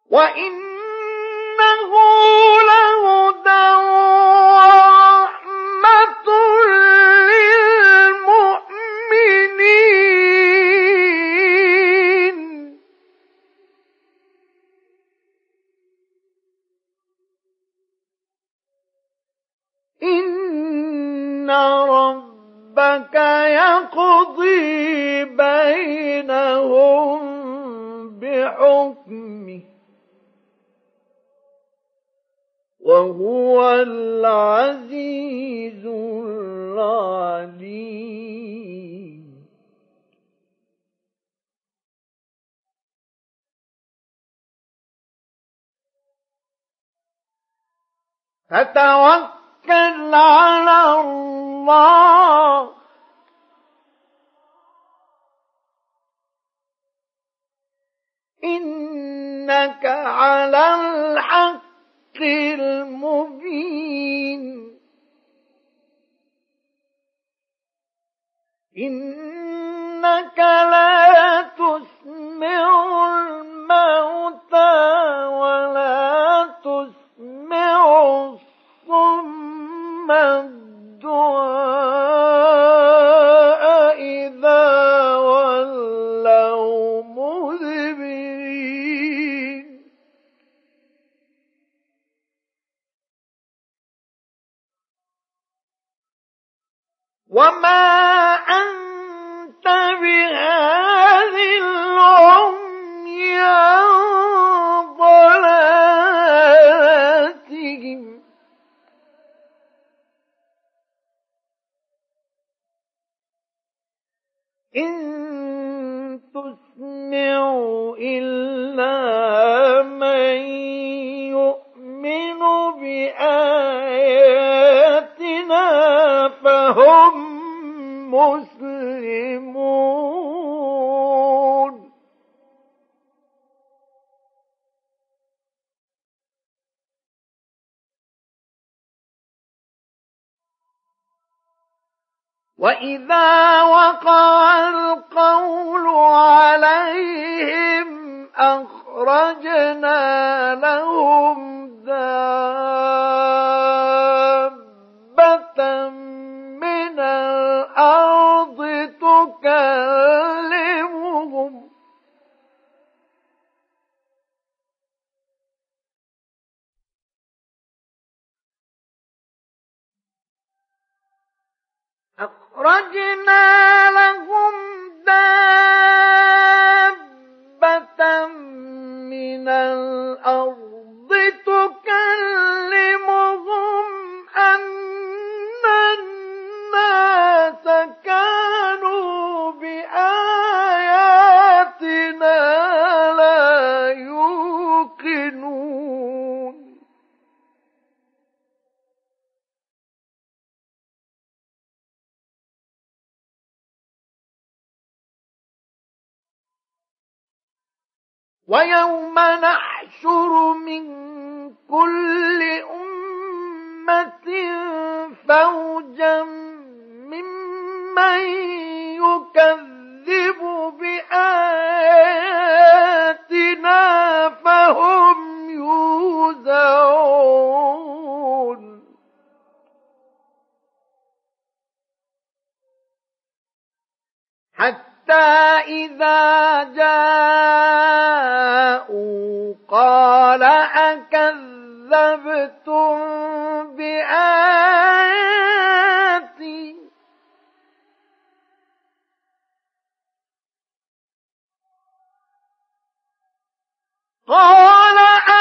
وإنه لهدى ورحمة للمؤمنين إن ربك يقضي بينهم بحكمه وهو العزيز العليم. فتوكل على الله إنك على الحق المبين. إنك لا تسمع الموتى ولا تسمع الصم الدعاء إذا ولوا مدبرين. وما أنت بهاد العمي عن ضلالتهم إن تسمع إلا من يؤمن بآياتنا فهم مسلمون. وإذا وقع القول عليهم أخرجنا لهم دابة من الأرض تكلمهم أخرجنا لهم دابة من الأرض تكلمهم أن الناس كانوا بآياتنا لا يوقنون. ويوم نحشر من كل أمة فوجا ممن يكذب بآياتنا فهم يوزعون. حتى إذا جاءوا قال أكذبتم بآياتي قال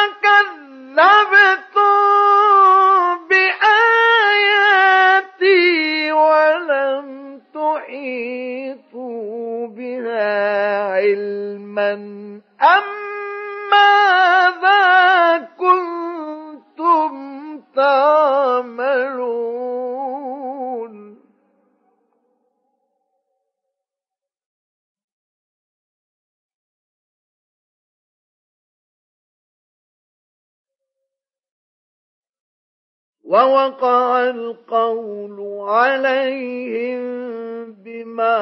أكذبتم بآياتي ولم تحيطوا بها علما أم ماذا كنتم تعملون. ووقع القول عليهم بما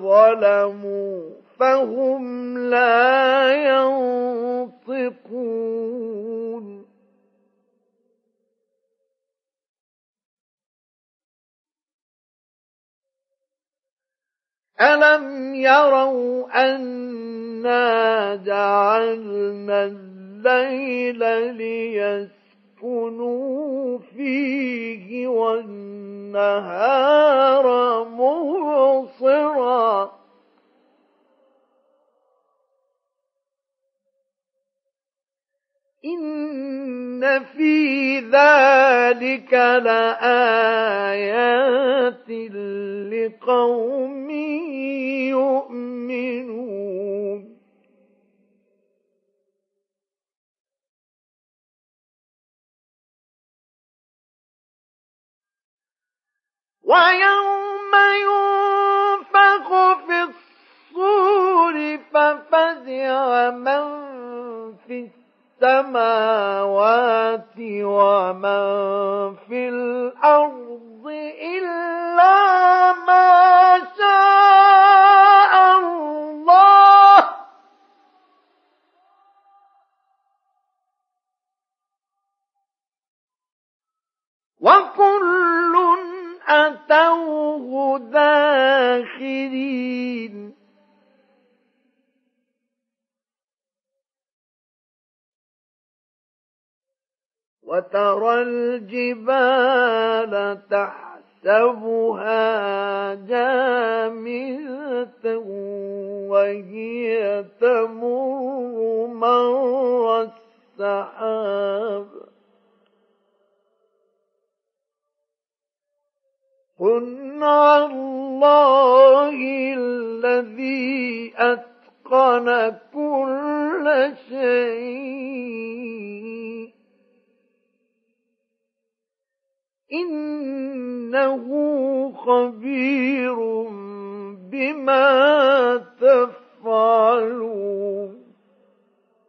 ظلموا فهم لا ينطقون. ألم يروا أنا جعلنا الليل ليسكنوا فيه والنهار مبصرا إن في ذلك لآيات لقوم يؤمنون ويوم ينفخ في الصور ففزع من في السماوات ومن في الأرض إلا ما شاء الله وكل أتوه داخرين وترى الجبال تحسبها جامدة وهي تمر مر السحاب صنع الله الذي أتقن كل شيء إنه خبير بما تفعلون